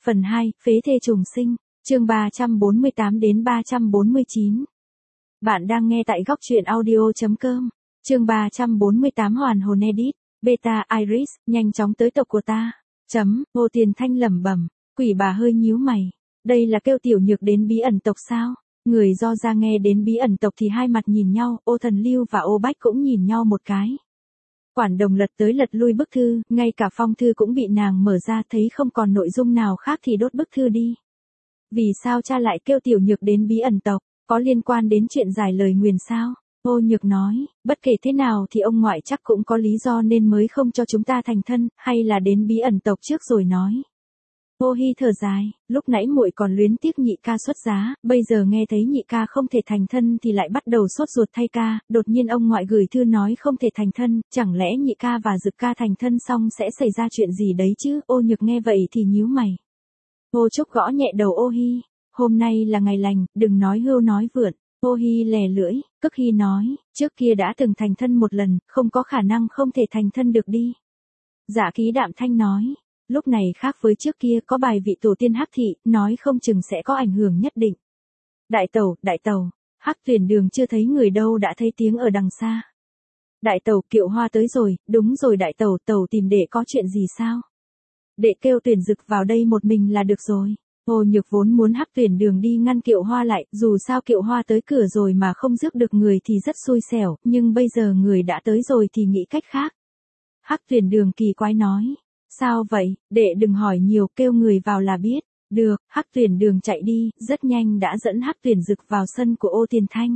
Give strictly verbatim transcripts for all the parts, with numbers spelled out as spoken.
Phần hai, phế thê trùng sinh, chương ba trăm bốn mươi tám đến ba trăm bốn mươi chín. Bạn đang nghe tại góc truyện audio chấm com, chương ba trăm bốn mươi tám hoàn hồn edit, beta Iris, nhanh chóng tới tộc của ta. Chấm, Hồ Tiền Thanh lẩm bẩm, quỷ bà hơi nhíu mày. Đây là kêu tiểu nhược đến bí ẩn tộc sao? Người do ra nghe đến bí ẩn tộc thì hai mặt nhìn nhau, Ô Thần Lưu và Ô Bách cũng nhìn nhau một cái. Quản Đồng lật tới lật lui bức thư, ngay cả phong thư cũng bị nàng mở ra, thấy không còn nội dung nào khác thì đốt bức thư đi. Vì sao cha lại kêu tiểu nhược đến bí ẩn tộc, có liên quan đến chuyện giải lời nguyền sao? Ô Nhược nói, bất kể thế nào thì ông ngoại chắc cũng có lý do nên mới không cho chúng ta thành thân, hay là đến bí ẩn tộc trước rồi nói. Ô Hi thở dài, lúc nãy muội còn luyến tiếc nhị ca xuất giá, bây giờ nghe thấy nhị ca không thể thành thân thì lại bắt đầu sốt ruột thay ca, đột nhiên ông ngoại gửi thư nói không thể thành thân, chẳng lẽ nhị ca và Dực ca thành thân xong sẽ xảy ra chuyện gì đấy chứ? Ô Nhược nghe vậy thì nhíu mày. Ô Trúc gõ nhẹ đầu Ô Hi, hôm nay là ngày lành, đừng nói hưu nói vượn. Ô Hi lè lưỡi, Cức Hi nói, trước kia đã từng thành thân một lần, không có khả năng không thể thành thân được đi. Dạ Ký Đạm Thanh nói, lúc này khác với trước kia, có bài vị tổ tiên Hắc thị, nói không chừng sẽ có ảnh hưởng nhất định. Đại tẩu, đại tẩu, Hắc Tuyền Đường chưa thấy người đâu đã thấy tiếng ở đằng xa. Đại tẩu, Kiệu Hoa tới rồi, đúng rồi đại tẩu, tẩu tìm đệ có chuyện gì sao? Đệ kêu Tuyển Dực vào đây một mình là được rồi. Ô Nhược vốn muốn Hắc Tuyển Đường đi ngăn Kiệu Hoa lại, dù sao Kiệu Hoa tới cửa rồi mà không rước được người thì rất xui xẻo, nhưng bây giờ người đã tới rồi thì nghĩ cách khác. Hắc Tuyển Đường kỳ quái nói, sao vậy, đệ đừng hỏi nhiều, kêu người vào là biết. Được, Hắc Tuyển Đường chạy đi, rất nhanh đã dẫn Hắc Tuyển Dực vào sân của Ô Tiền Thanh.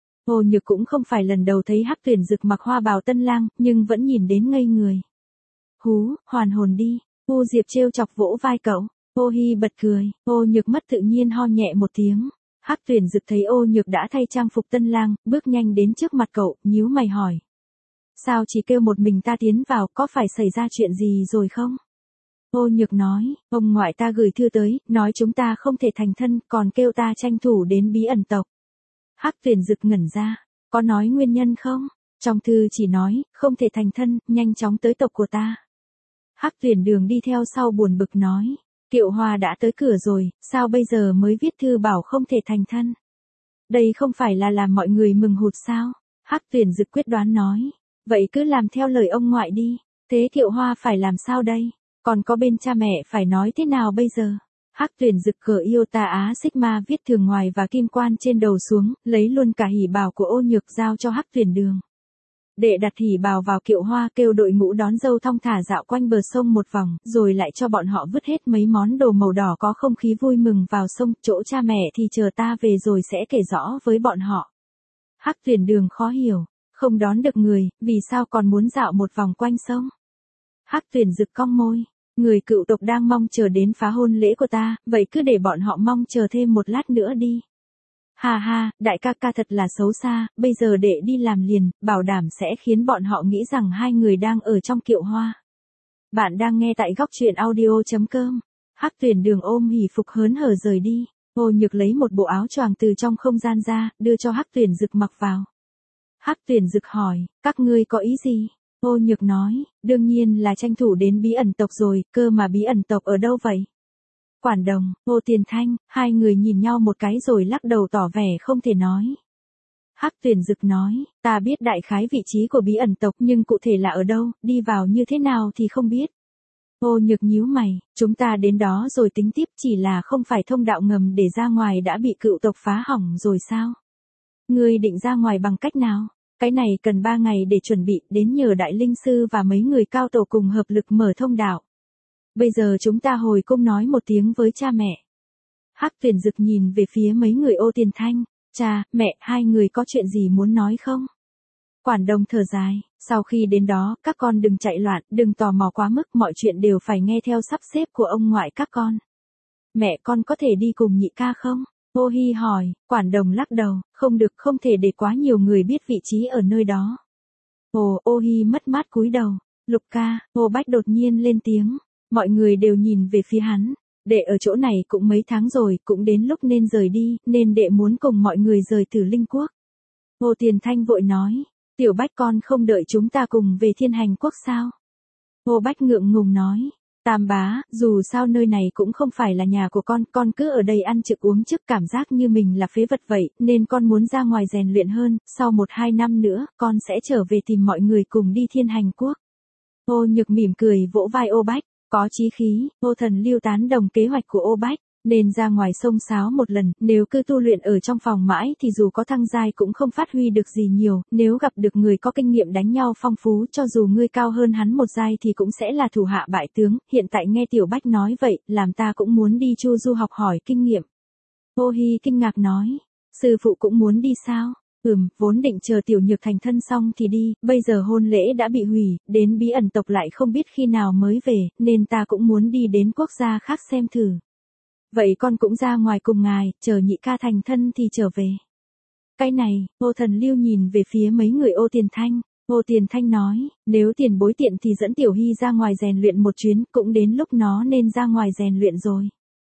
Ô Nhược cũng không phải lần đầu thấy Hắc Tuyển Dực mặc hoa bào tân lang, nhưng vẫn nhìn đến ngây người. Hú, hoàn hồn đi, Ô Diệp trêu chọc vỗ vai cậu. Ô Hi bật cười, Ô Nhược mất tự nhiên ho nhẹ một tiếng. Hắc Tuyển Dực thấy Ô Nhược đã thay trang phục tân lang, bước nhanh đến trước mặt cậu, nhíu mày hỏi. Sao chỉ kêu một mình ta tiến vào, có phải xảy ra chuyện gì rồi không? Ô Nhược nói, ông ngoại ta gửi thư tới, nói chúng ta không thể thành thân, còn kêu ta tranh thủ đến bí ẩn tộc. Hắc Tuyển Dực ngẩn ra, có nói nguyên nhân không? Trong thư chỉ nói, không thể thành thân, nhanh chóng tới tộc của ta. Hắc Tuyển Đường đi theo sau buồn bực nói. Kiệu Hoa đã tới cửa rồi, sao bây giờ mới viết thư bảo không thể thành thân? Đây không phải là làm mọi người mừng hụt sao? Hắc Tuyển Dực quyết đoán nói. Vậy cứ làm theo lời ông ngoại đi. Thế Kiệu Hoa phải làm sao đây? Còn có bên cha mẹ phải nói thế nào bây giờ? Hắc Tuyển Dực cởi Iota Á Sigma viết thường ngoài và kim quan trên đầu xuống, lấy luôn cả hỉ bào của Ô Nhược giao cho Hắc Tuyển Đường. Đệ đặt hỉ bào vào Kiệu Hoa, kêu đội ngũ đón dâu thong thả dạo quanh bờ sông một vòng, rồi lại cho bọn họ vứt hết mấy món đồ màu đỏ có không khí vui mừng vào sông, chỗ cha mẹ thì chờ ta về rồi sẽ kể rõ với bọn họ. Hắc Tuyển Đường khó hiểu, không đón được người, vì sao còn muốn dạo một vòng quanh sông? Hắc Tuyển Dực cong môi, người cựu tộc đang mong chờ đến phá hôn lễ của ta, vậy cứ để bọn họ mong chờ thêm một lát nữa đi. Hà ha, đại ca ca thật là xấu xa, bây giờ đệ đi làm liền, bảo đảm sẽ khiến bọn họ nghĩ rằng hai người đang ở trong Kiệu Hoa. Bạn đang nghe tại góc truyện audio chấm com. Hắc Tuyển Đường ôm hỉ phục hớn hở rời đi. Ô Nhược lấy một bộ áo choàng từ trong không gian ra, đưa cho Hắc Tuyển Dực mặc vào. Hắc Tuyển Dực hỏi, các ngươi có ý gì? Ô Nhược nói, đương nhiên là tranh thủ đến bí ẩn tộc rồi, cơ mà bí ẩn tộc ở đâu vậy? Quản Đồng, Ô Tiền Thanh, hai người nhìn nhau một cái rồi lắc đầu tỏ vẻ không thể nói. Hắc Tuyển Dực nói, ta biết đại khái vị trí của bí ẩn tộc nhưng cụ thể là ở đâu, đi vào như thế nào thì không biết. Ô Nhược nhíu mày, chúng ta đến đó rồi tính tiếp, chỉ là không phải thông đạo ngầm để ra ngoài đã bị cựu tộc phá hỏng rồi sao? Ngươi định ra ngoài bằng cách nào? Cái này cần ba ngày để chuẩn bị, đến nhờ đại linh sư và mấy người cao tổ cùng hợp lực mở thông đạo. Bây giờ chúng ta hồi cung nói một tiếng với cha mẹ. Hắc Tuyển Dực nhìn về phía mấy người Ô Tiền Thanh, cha, mẹ, hai người có chuyện gì muốn nói không? Quản Đồng thở dài, sau khi đến đó, các con đừng chạy loạn, đừng tò mò quá mức, mọi chuyện đều phải nghe theo sắp xếp của ông ngoại các con. Mẹ con có thể đi cùng nhị ca không? Ô Hi hỏi, Quản Đồng lắc đầu, không được, không thể để quá nhiều người biết vị trí ở nơi đó. Ồ, Ô Hi mất mát cúi đầu, Lục ca, Ô Bách đột nhiên lên tiếng. Mọi người đều nhìn về phía hắn, đệ ở chỗ này cũng mấy tháng rồi, cũng đến lúc nên rời đi, nên đệ muốn cùng mọi người rời Tử Linh Quốc. Ô Tiền Thanh vội nói, Tiểu Bách con không đợi chúng ta cùng về Thiên Hành Quốc sao? Ô Bách ngượng ngùng nói, Tam bá, dù sao nơi này cũng không phải là nhà của con, con cứ ở đây ăn trực uống chức cảm giác như mình là phế vật vậy, nên con muốn ra ngoài rèn luyện hơn, sau một hai năm nữa, con sẽ trở về tìm mọi người cùng đi Thiên Hành Quốc. Ô Nhược mỉm cười vỗ vai Ô Bách, có chí khí, Ô Thần Lưu tán đồng kế hoạch của Ô Bách. Nên ra ngoài sông sáo một lần, nếu cứ tu luyện ở trong phòng mãi thì dù có thăng giai cũng không phát huy được gì nhiều, nếu gặp được người có kinh nghiệm đánh nhau phong phú cho dù ngươi cao hơn hắn một giai thì cũng sẽ là thủ hạ bại tướng, hiện tại nghe Tiểu Bách nói vậy, làm ta cũng muốn đi Chu Du học hỏi kinh nghiệm. Ô Hi kinh ngạc nói, sư phụ cũng muốn đi sao? Ừm, vốn định chờ Tiểu Nhược thành thân xong thì đi, bây giờ hôn lễ đã bị hủy, đến Bí Ẩn tộc lại không biết khi nào mới về, nên ta cũng muốn đi đến quốc gia khác xem thử. Vậy con cũng ra ngoài cùng ngài, chờ nhị ca thành thân thì trở về. Cái này, Ô Thần Lưu nhìn về phía mấy người Ô Tiền Thanh. Ô Tiền Thanh nói, nếu tiền bối tiện thì dẫn Tiểu Hy ra ngoài rèn luyện một chuyến, cũng đến lúc nó nên ra ngoài rèn luyện rồi.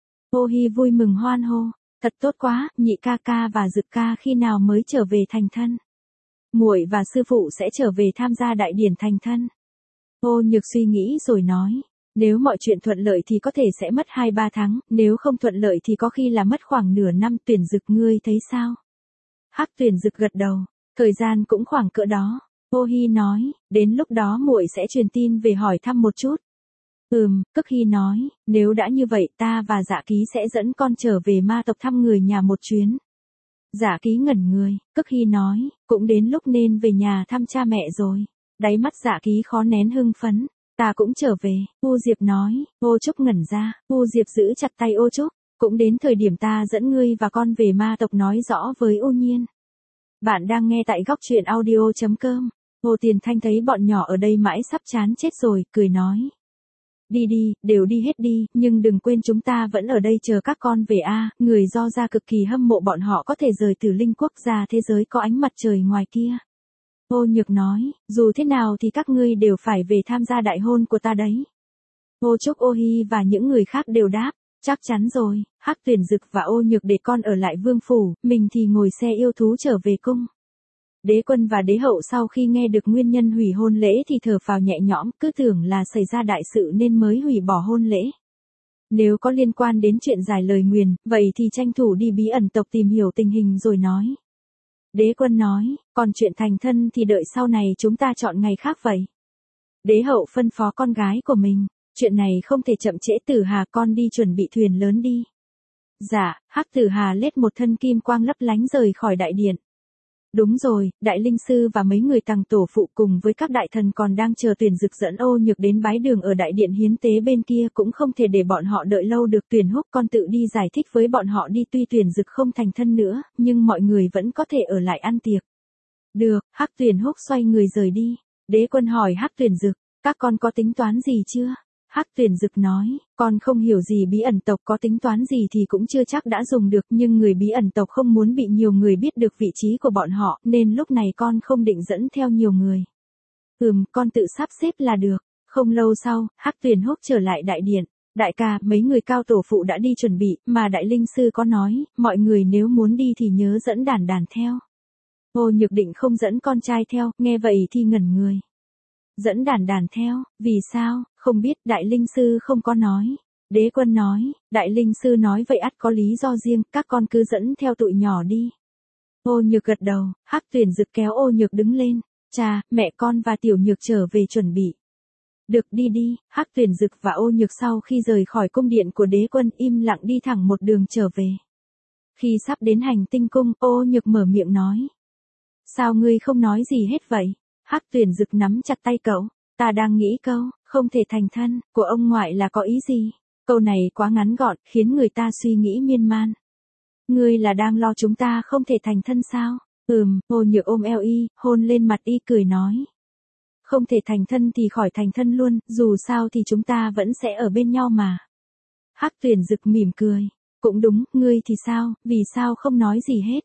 Ô Hy vui mừng hoan hô, thật tốt quá, nhị ca ca và Dực ca khi nào mới trở về thành thân. Muội và sư phụ sẽ trở về tham gia đại điển thành thân. Ô Nhược suy nghĩ rồi nói. Nếu mọi chuyện thuận lợi thì có thể sẽ mất hai ba tháng, nếu không thuận lợi thì có khi là mất khoảng nửa năm. Tuyển Dực ngươi thấy sao? Hắc Tuyển Dực gật đầu, thời gian cũng khoảng cỡ đó. Ô Hi nói, đến lúc đó muội sẽ truyền tin về hỏi thăm một chút. Ừm, Cức Hi nói, nếu đã như vậy ta và Dạ Ký sẽ dẫn con trở về ma tộc thăm người nhà một chuyến. Dạ Ký ngẩn người, Cức Hi nói, cũng đến lúc nên về nhà thăm cha mẹ rồi. Đáy mắt Dạ Ký khó nén hưng phấn. Ta cũng trở về, U Diệp nói, Ô Trúc ngẩn ra, U Diệp giữ chặt tay Ô Trúc, cũng đến thời điểm ta dẫn ngươi và con về ma tộc nói rõ với U Nhiên. Bạn đang nghe tại góc truyện audio chấm com, Ô Tiền Thanh thấy bọn nhỏ ở đây mãi sắp chán chết rồi, cười nói. Đi đi, đều đi hết đi, nhưng đừng quên chúng ta vẫn ở đây chờ các con về a. Người Do Gia cực kỳ hâm mộ bọn họ có thể rời Tử Linh Quốc ra thế giới có ánh mặt trời ngoài kia. Ô Nhược nói, dù thế nào thì các ngươi đều phải về tham gia đại hôn của ta đấy. Ô Trúc, Ô Hi và những người khác đều đáp, chắc chắn rồi. Hắc Tuyển Dực và Ô Nhược để con ở lại vương phủ, mình thì ngồi xe yêu thú trở về cung. Đế Quân và Đế Hậu sau khi nghe được nguyên nhân hủy hôn lễ thì thở phào nhẹ nhõm, cứ tưởng là xảy ra đại sự nên mới hủy bỏ hôn lễ. Nếu có liên quan đến chuyện giải lời nguyền, vậy thì tranh thủ đi Bí Ẩn tộc tìm hiểu tình hình rồi nói. Đế Quân nói, còn chuyện thành thân thì đợi sau này chúng ta chọn ngày khác vậy. Đế Hậu phân phó con gái của mình, chuyện này không thể chậm trễ. Tử Hà, con đi chuẩn bị thuyền lớn đi. Dạ. Hắc Tử Hà lết một thân kim quang lấp lánh rời khỏi đại điện. Đúng rồi, Đại Linh Sư và mấy người Tằng tổ phụ cùng với các đại thần còn đang chờ Tuyển Dực dẫn Ô Nhược đến bái đường ở đại điện hiến tế bên kia, cũng không thể để bọn họ đợi lâu được. Tuyển Húc, con tự đi giải thích với bọn họ đi, tuy Tuyển Dực không thành thân nữa, nhưng mọi người vẫn có thể ở lại ăn tiệc. Được. Hắc Tuyển Húc xoay người rời đi. Đế Quân hỏi Hắc Tuyển Dực, các con có tính toán gì chưa? Hắc Tuyển Dực nói, con không hiểu gì Bí Ẩn tộc, có tính toán gì thì cũng chưa chắc đã dùng được, nhưng người Bí Ẩn tộc không muốn bị nhiều người biết được vị trí của bọn họ, nên lúc này con không định dẫn theo nhiều người. Ừm, con tự sắp xếp là được. Không lâu sau, Hắc Tuyển Húc trở lại đại điện. Đại ca, mấy người Cao tổ phụ đã đi chuẩn bị, mà Đại Linh Sư có nói, mọi người nếu muốn đi thì nhớ dẫn Đàn Đàn theo. Ô Nhược định không dẫn con trai theo, nghe vậy thì ngẩn người. Dẫn Đàn Đàn theo, vì sao? Không biết, Đại Linh Sư không có nói. Đế Quân nói, Đại Linh Sư nói vậy ắt có lý do riêng, các con cứ dẫn theo tụi nhỏ đi. Ô Nhược gật đầu. Hắc Tuyển Dực kéo Ô Nhược đứng lên. Cha, mẹ con và Tiểu Nhược trở về chuẩn bị. Được, đi đi. Hắc Tuyển Dực và Ô Nhược sau khi rời khỏi cung điện của Đế Quân im lặng đi thẳng một đường trở về. Khi sắp đến hành tinh cung, Ô Nhược mở miệng nói. Sao ngươi không nói gì hết vậy? Hắc Tuyển Dực nắm chặt tay cậu. Ta đang nghĩ câu, không thể thành thân, của ông ngoại là có ý gì? Câu này quá ngắn gọn, khiến người ta suy nghĩ miên man. Ngươi là đang lo chúng ta không thể thành thân sao? Ừm, Ô Nhược ôm eo y, hôn lên mặt y cười nói. Không thể thành thân thì khỏi thành thân luôn, dù sao thì chúng ta vẫn sẽ ở bên nhau mà. Hắc Tuyển Dực mỉm cười. Cũng đúng, ngươi thì sao, vì sao không nói gì hết?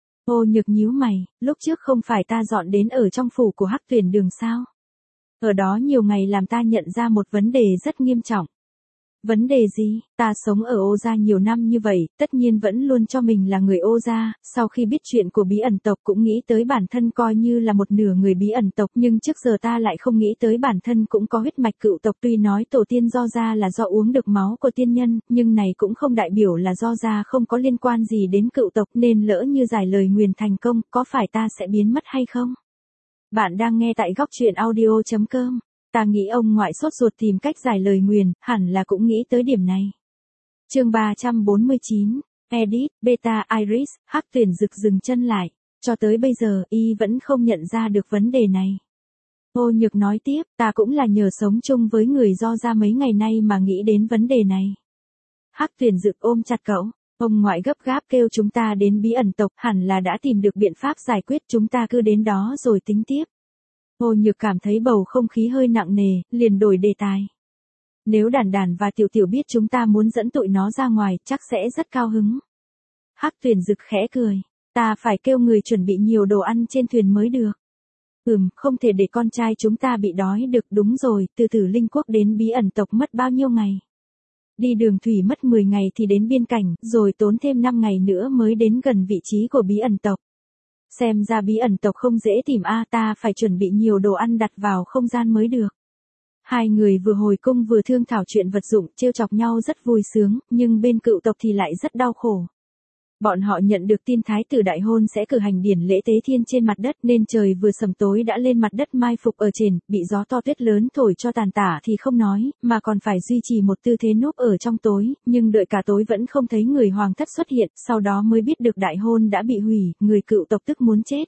Ô Nhược nhíu mày, lúc trước không phải ta dọn đến ở trong phủ của Hắc Tuyển Đường sao? Ở đó nhiều ngày làm ta nhận ra một vấn đề rất nghiêm trọng. Vấn đề gì? Ta sống ở Ô Gia nhiều năm như vậy, tất nhiên vẫn luôn cho mình là người Ô Gia, sau khi biết chuyện của bí ẩn tộc cũng nghĩ tới bản thân coi như là một nửa người bí ẩn tộc, nhưng trước giờ ta lại không nghĩ tới bản thân cũng có huyết mạch cựu tộc. Tuy nói tổ tiên do Gia là do uống được máu của tiên nhân, nhưng này cũng không đại biểu là do Gia không có liên quan gì đến cựu tộc, nên lỡ như giải lời nguyền thành công, có phải ta sẽ biến mất hay không? Bạn đang nghe tại góc truyện audio chấm com. Ta nghĩ ông ngoại sốt ruột tìm cách giải lời nguyền, hẳn là cũng nghĩ tới điểm này. Chương ba trăm bốn mươi chín, Edit, Beta Iris, Hắc Tuyển Dực dừng chân lại. Cho tới bây giờ, y vẫn không nhận ra được vấn đề này. Ô Nhược nói tiếp, ta cũng là nhờ sống chung với người do Gia mấy ngày nay mà nghĩ đến vấn đề này. Hắc Tuyển Dực ôm chặt cậu. Ông ngoại gấp gáp kêu chúng ta đến bí ẩn tộc, hẳn là đã tìm được biện pháp giải quyết, chúng ta cứ đến đó rồi tính tiếp. Ô Nhược cảm thấy bầu không khí hơi nặng nề, liền đổi đề tài. Nếu Đản Đản và Tiểu Tiểu biết chúng ta muốn dẫn tụi nó ra ngoài, chắc sẽ rất cao hứng. Hắc Tuyển Dực khẽ cười. Ta phải kêu người chuẩn bị nhiều đồ ăn trên thuyền mới được. Ừm, không thể để con trai chúng ta bị đói được. Đúng rồi, từ Tử Linh Quốc đến bí ẩn tộc mất bao nhiêu ngày? Đi đường thủy mất mười ngày thì đến biên cảnh, rồi tốn thêm năm ngày nữa mới đến gần vị trí của bí ẩn tộc. Xem ra bí ẩn tộc không dễ tìm a, ta phải chuẩn bị nhiều đồ ăn đặt vào không gian mới được. Hai người vừa hồi cung vừa thương thảo chuyện vật dụng, trêu chọc nhau rất vui sướng, nhưng bên cựu tộc thì lại rất đau khổ. Bọn họ nhận được tin thái tử đại hôn sẽ cử hành điển lễ tế thiên trên mặt đất, nên trời vừa sầm tối đã lên mặt đất mai phục ở trên, bị gió to tuyết lớn thổi cho tàn tả thì không nói, mà còn phải duy trì một tư thế núp ở trong tối, nhưng đợi cả tối vẫn không thấy người hoàng thất xuất hiện, sau đó mới biết được đại hôn đã bị hủy, người cựu tộc tức muốn chết.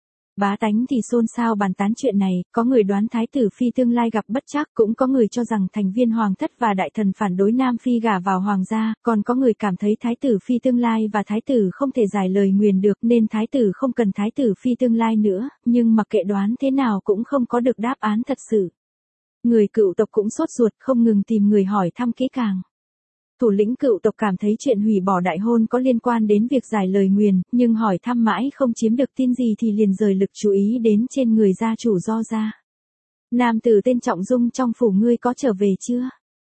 Bá tánh thì xôn xao bàn tán chuyện này, có người đoán thái tử phi tương lai gặp bất trắc, cũng có người cho rằng thành viên hoàng thất và đại thần phản đối nam phi gả vào hoàng gia, còn có người cảm thấy thái tử phi tương lai và thái tử không thể giải lời nguyền được nên thái tử không cần thái tử phi tương lai nữa, nhưng mặc kệ đoán thế nào cũng không có được đáp án thật sự. Người cựu tộc cũng sốt ruột, không ngừng tìm người hỏi thăm kỹ càng. Thủ lĩnh cựu tộc cảm thấy chuyện hủy bỏ đại hôn có liên quan đến việc giải lời nguyền, nhưng hỏi thăm mãi không chiếm được tin gì thì liền rời lực chú ý đến trên người gia chủ do Gia. Nam tử tên Trọng Dung trong phủ ngươi có trở về chưa?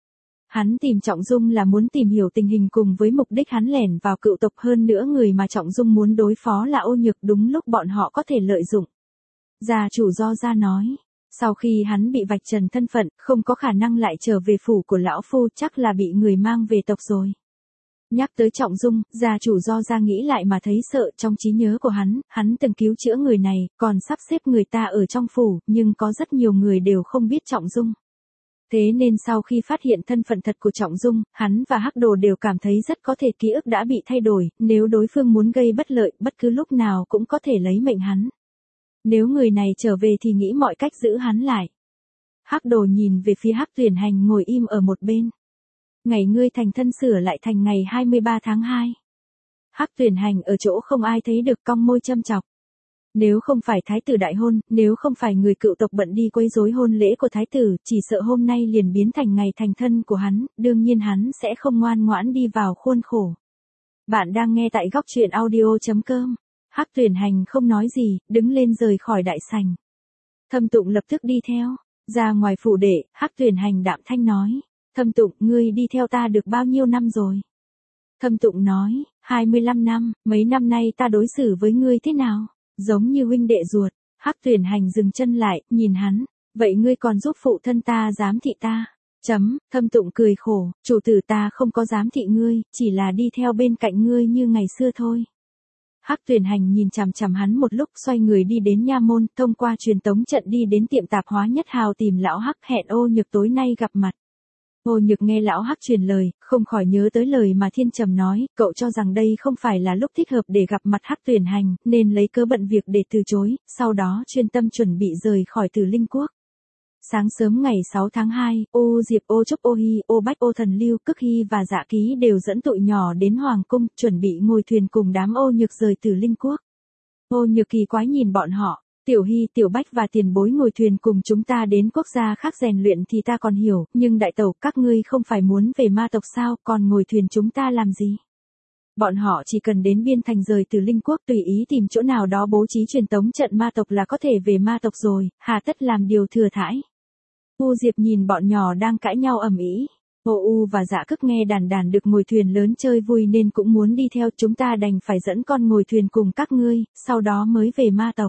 Hắn tìm Trọng Dung là muốn tìm hiểu tình hình cùng với mục đích hắn lẻn vào cựu tộc, hơn nữa người mà Trọng Dung muốn đối phó là Ô Nhược, đúng lúc bọn họ có thể lợi dụng. Gia chủ do Gia nói. Sau khi hắn bị vạch trần thân phận, không có khả năng lại trở về phủ của lão phu, chắc là bị người mang về tộc rồi. Nhắc tới Trọng Dung, gia chủ do Gia nghĩ lại mà thấy sợ, trong trí nhớ của hắn, hắn từng cứu chữa người này, còn sắp xếp người ta ở trong phủ, nhưng có rất nhiều người đều không biết Trọng Dung. Thế nên sau khi phát hiện thân phận thật của Trọng Dung, hắn và Hắc Đồ đều cảm thấy rất có thể ký ức đã bị thay đổi, nếu đối phương muốn gây bất lợi, bất cứ lúc nào cũng có thể lấy mệnh hắn. Nếu người này trở về thì nghĩ mọi cách giữ hắn lại. Hắc Đồ nhìn về phía Hắc Tuyển Hành ngồi im ở một bên. Ngày ngươi thành thân sửa lại thành ngày hai mươi ba tháng hai. Hắc Tuyển Hành ở chỗ không ai thấy được cong môi châm chọc. Nếu không phải thái tử đại hôn, nếu không phải người cựu tộc bận đi quấy rối hôn lễ của thái tử, chỉ sợ hôm nay liền biến thành ngày thành thân của hắn, đương nhiên hắn sẽ không ngoan ngoãn đi vào khuôn khổ. Bạn đang nghe tại góc truyện audio chấm com. Hắc Tuyển Hành không nói gì, đứng lên rời khỏi đại sảnh. Thâm Tụng lập tức đi theo, ra ngoài phủ đệ, Hắc Tuyển Hành đạm thanh nói, Thâm Tụng, ngươi đi theo ta được bao nhiêu năm rồi? Thâm Tụng nói, hai mươi lăm năm, mấy năm nay ta đối xử với ngươi thế nào? Giống như huynh đệ ruột. Hắc Tuyển Hành dừng chân lại, nhìn hắn, vậy ngươi còn giúp phụ thân ta giám thị ta? Chấm, Thâm Tụng cười khổ, chủ tử ta không có giám thị ngươi, chỉ là đi theo bên cạnh ngươi như ngày xưa thôi. Hắc Tuyển Hành nhìn chằm chằm hắn một lúc, xoay người đi đến nha môn, thông qua truyền tống trận đi đến tiệm tạp hóa Nhất Hào tìm lão Hắc, hẹn Ô Nhược tối nay gặp mặt. Ô Nhược nghe lão Hắc truyền lời, không khỏi nhớ tới lời mà Thiên Trầm nói, cậu cho rằng đây không phải là lúc thích hợp để gặp mặt Hắc Tuyển Hành, nên lấy cớ bận việc để từ chối, sau đó chuyên tâm chuẩn bị rời khỏi Tử Linh Quốc. Sáng sớm ngày sáu tháng hai, Ô Diệp, Ô Trúc, Ô Hy, Ô Bách, Ô Thần Lưu, Cức Hy và Dạ Ký đều dẫn tụi nhỏ đến Hoàng Cung, chuẩn bị ngồi thuyền cùng đám Ô Nhược rời Tử Linh Quốc. Ô Nhược kỳ quái nhìn bọn họ, Tiểu Hy, Tiểu Bách và tiền bối ngồi thuyền cùng chúng ta đến quốc gia khác rèn luyện thì ta còn hiểu, nhưng đại tẩu, các ngươi không phải muốn về ma tộc sao, còn ngồi thuyền chúng ta làm gì? Bọn họ chỉ cần đến biên thành rời Tử Linh Quốc, tùy ý tìm chỗ nào đó bố trí truyền tống trận ma tộc là có thể về ma tộc rồi, hà tất làm điều thừa thãi. U Diệp nhìn bọn nhỏ đang cãi nhau ầm ĩ, Ô U và Dạ Cức nghe đàn đàn được ngồi thuyền lớn chơi vui nên cũng muốn đi theo, chúng ta đành phải dẫn con ngồi thuyền cùng các ngươi, sau đó mới về ma tộc.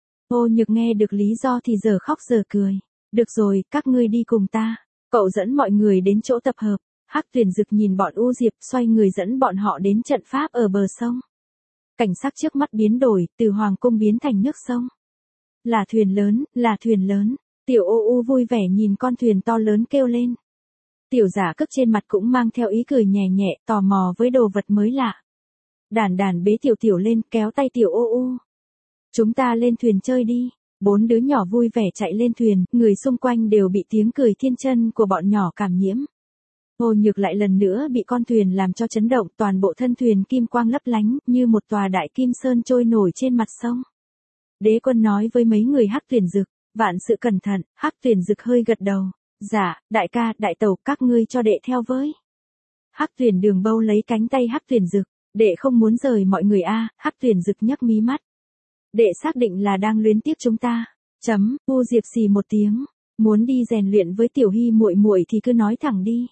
Ô Nhược nghe được lý do thì giờ khóc giờ cười. Được rồi, các ngươi đi cùng ta. Cậu dẫn mọi người đến chỗ tập hợp. Hắc Tuyền Dực nhìn bọn U Diệp xoay người dẫn bọn họ đến trận pháp ở bờ sông. Cảnh sắc trước mắt biến đổi, từ hoàng cung biến thành nước sông. Là thuyền lớn, là thuyền lớn. Tiểu Ô U vui vẻ nhìn con thuyền to lớn kêu lên. Tiểu Giả Cức trên mặt cũng mang theo ý cười nhẹ nhẹ, tò mò với đồ vật mới lạ. Đàn đàn bế Tiểu Tiểu lên, kéo tay Tiểu Ô U. Chúng ta lên thuyền chơi đi. Bốn đứa nhỏ vui vẻ chạy lên thuyền, người xung quanh đều bị tiếng cười thiên chân của bọn nhỏ cảm nhiễm. Ô Nhược lại lần nữa bị con thuyền làm cho chấn động, toàn bộ thân thuyền kim quang lấp lánh, như một tòa đại kim sơn trôi nổi trên mặt sông. Đế Quân nói với mấy người Hắc Tuyền Dực, vạn sự cẩn thận. Hắc Tuyền Dực hơi gật đầu. Dạ, đại ca, đại tẩu, các ngươi cho đệ theo với. Hắc Tuyền Đường bâu lấy cánh tay Hắc Tuyền Dực, đệ không muốn rời mọi người a. À. Hắc Tuyền Dực nhấc mí mắt. Đệ xác định là đang luyến tiếc chúng ta. Chấm, U Diệp xì một tiếng, muốn đi rèn luyện với Tiểu Hy muội muội thì cứ nói thẳng đi.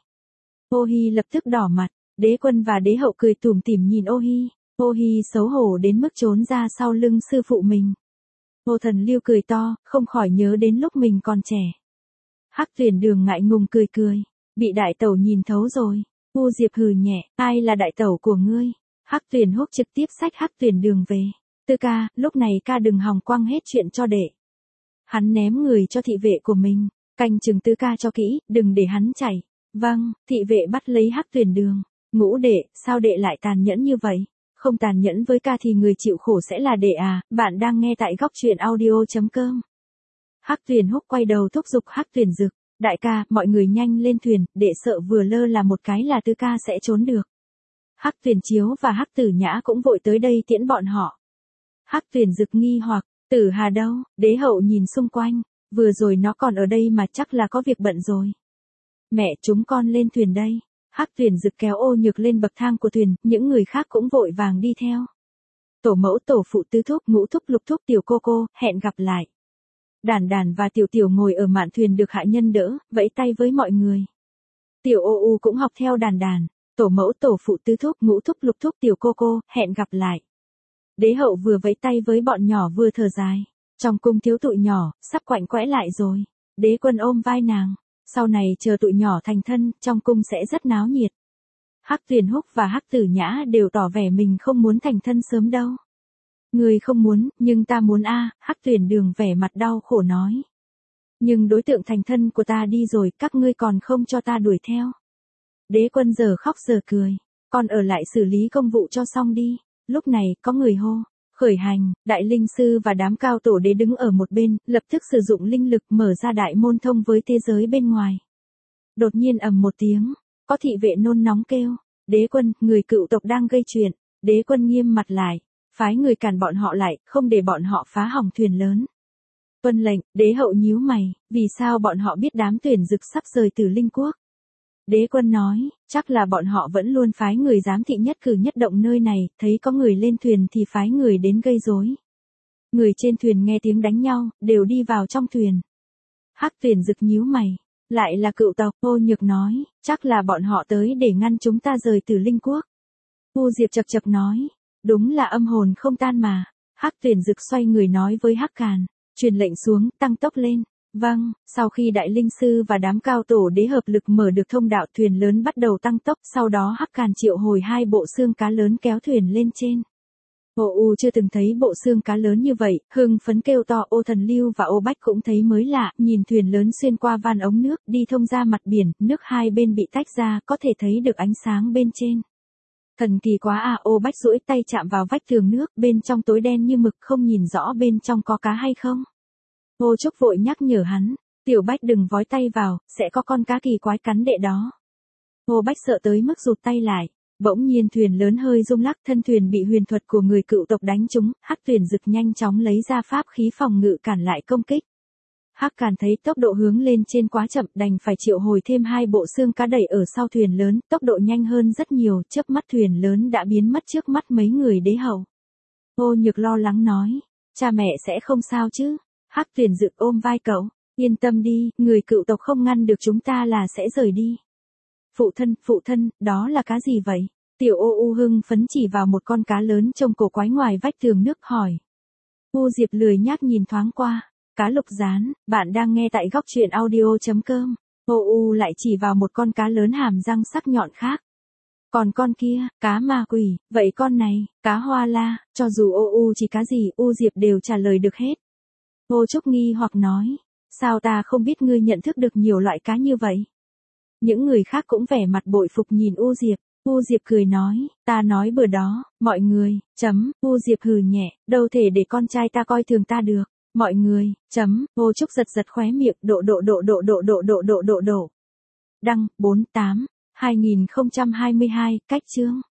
Ô Hi lập tức đỏ mặt, Đế Quân và Đế Hậu cười tủm tỉm nhìn Ô Hi. Ô Hi xấu hổ đến mức trốn ra sau lưng sư phụ mình. Ô Thần Lưu cười to, không khỏi nhớ đến lúc mình còn trẻ. Hắc Tuyền Đường ngại ngùng cười cười, bị đại tẩu nhìn thấu rồi. U Diệp hừ nhẹ, ai là đại tẩu của ngươi? Hắc Tuyền Húc trực tiếp xách Hắc Tuyền Đường về. Tư ca, lúc này ca đừng hòng quăng hết chuyện cho đệ. Hắn ném người cho thị vệ của mình, canh chừng Tư ca cho kỹ, đừng để hắn chạy. Vâng, thị vệ bắt lấy Hắc Tuyền Đường. Ngũ đệ, sao đệ lại tàn nhẫn như vậy? Không tàn nhẫn với ca thì người chịu khổ sẽ là đệ à? Bạn đang nghe tại góc truyện audio chấm com. Hắc Tuyền Húc quay đầu thúc giục Hắc Tuyền Dực, đại ca, mọi người nhanh lên thuyền, đệ sợ vừa lơ là một cái là Tư ca sẽ trốn được. Hắc Tuyền Chiếu và Hắc Tử Nhã cũng vội tới đây tiễn bọn họ. Hắc Tuyền Dực nghi hoặc, Tử Hà đâu? Đế Hậu nhìn xung quanh, vừa rồi nó còn ở đây mà chắc là có việc bận rồi. Mẹ, chúng con lên thuyền đây. Hắc Tuyền Dực kéo Ô Nhược lên bậc thang của thuyền, những người khác cũng vội vàng đi theo. Tổ mẫu, tổ phụ, tứ thúc, ngũ thúc, lục thúc, tiểu cô cô, hẹn gặp lại. Đàn đàn và Tiểu Tiểu ngồi ở mạn thuyền được hạ nhân đỡ, vẫy tay với mọi người. Tiểu Ô U cũng học theo đàn đàn, tổ mẫu, tổ phụ, tứ thúc, ngũ thúc, lục thúc, tiểu cô cô, hẹn gặp lại. Đế Hậu vừa vẫy tay với bọn nhỏ vừa thở dài. Trong cung thiếu tụi nhỏ, sắp quạnh quẽ lại rồi. Đế Quân ôm vai nàng. Sau này chờ tụi nhỏ thành thân, trong cung sẽ rất náo nhiệt. Hắc Tuyền Húc và Hắc Tử Nhã đều tỏ vẻ mình không muốn thành thân sớm đâu. Người không muốn, nhưng ta muốn a. À, Hắc Tuyền Đường vẻ mặt đau khổ nói. Nhưng đối tượng thành thân của ta đi rồi, các ngươi còn không cho ta đuổi theo. Đế Quân giờ khóc giờ cười. Con ở lại xử lý công vụ cho xong đi. Lúc này, có người hô. Khởi hành, đại linh sư và đám cao tổ đế đứng ở một bên, lập tức sử dụng linh lực mở ra đại môn thông với thế giới bên ngoài. Đột nhiên ầm một tiếng, có thị vệ nôn nóng kêu, Đế Quân, người cựu tộc đang gây chuyện. Đế Quân nghiêm mặt lại, phái người cản bọn họ lại, không để bọn họ phá hỏng thuyền lớn. Tuân lệnh. Đế Hậu nhíu mày, vì sao bọn họ biết đám Tuyền Dực sắp rời từ Linh Quốc? Đế Quân nói, chắc là bọn họ vẫn luôn phái người giám thị nhất cử nhất động nơi này, thấy có người lên thuyền thì phái người đến gây rối. Người trên thuyền nghe tiếng đánh nhau, đều đi vào trong thuyền. Hắc Tuyền Dực nhíu mày, lại là cựu tộc. Ô Nhược nói, chắc là bọn họ tới để ngăn chúng ta rời từ Linh Quốc. U Diệp chập chập nói, đúng là âm hồn không tan mà. Hắc Tuyền Dực xoay người nói với Hắc Càn, truyền lệnh xuống, tăng tốc lên. Vâng, sau khi đại linh sư và đám cao tổ đế hợp lực mở được thông đạo, thuyền lớn bắt đầu tăng tốc, sau đó Hắc Càn triệu hồi hai bộ xương cá lớn kéo thuyền lên trên. Ô U chưa từng thấy bộ xương cá lớn như vậy, hưng phấn kêu to. Ô Thần Lưu và Ô Bách cũng thấy mới lạ, nhìn thuyền lớn xuyên qua van ống nước, đi thông ra mặt biển, nước hai bên bị tách ra, có thể thấy được ánh sáng bên trên. Thần kỳ quá à. Ô Bách duỗi tay chạm vào vách tường nước, bên trong tối đen như mực, không nhìn rõ bên trong có cá hay không. Ô Trúc vội nhắc nhở hắn, Tiểu Bách đừng vói tay vào, sẽ có con cá kỳ quái cắn đệ đó. Ô Bách sợ tới mức rụt tay lại. Bỗng nhiên thuyền lớn hơi rung lắc, thân thuyền bị huyền thuật của người cựu tộc đánh trúng. Hắc Tuyền Dực nhanh chóng lấy ra pháp khí phòng ngự cản lại công kích. Hắc Càn thấy tốc độ hướng lên trên quá chậm, đành phải triệu hồi thêm hai bộ xương cá đẩy ở sau thuyền lớn, tốc độ nhanh hơn rất nhiều, chớp mắt thuyền lớn đã biến mất trước mắt mấy người đế hậu. Ô Nhược lo lắng nói, cha mẹ sẽ không sao chứ? Hắc Tuyền Dực ôm vai cậu, yên tâm đi, người cựu tộc không ngăn được chúng ta là sẽ rời đi. Phụ thân, phụ thân, đó là cá gì vậy? Tiểu ô u hưng phấn chỉ vào một con cá lớn trông cổ quái ngoài vách tường nước hỏi. U Diệp lười nhác nhìn thoáng qua. Cá lục rán, bạn đang nghe tại góc truyện audio.com. Ô u lại chỉ vào một con cá lớn hàm răng sắc nhọn khác. Còn con kia, cá ma quỷ, vậy con này, cá hoa la, cho dù ô u chỉ cá gì U Diệp đều trả lời được hết. Vô Trúc nghi hoặc nói, sao ta không biết ngươi nhận thức được nhiều loại cá như vậy? Những người khác cũng vẻ mặt bội phục nhìn U Diệp. U Diệp cười nói, ta nói bữa đó, mọi người, chấm, U Diệp hừ nhẹ, đâu thể để con trai ta coi thường ta được. Mọi người, chấm, Vô Trúc giật giật khóe miệng, độ độ độ độ độ độ độ độ độ độ. Đăng, bốn tám, hai nghìn không trăm hai mươi hai, cách chương.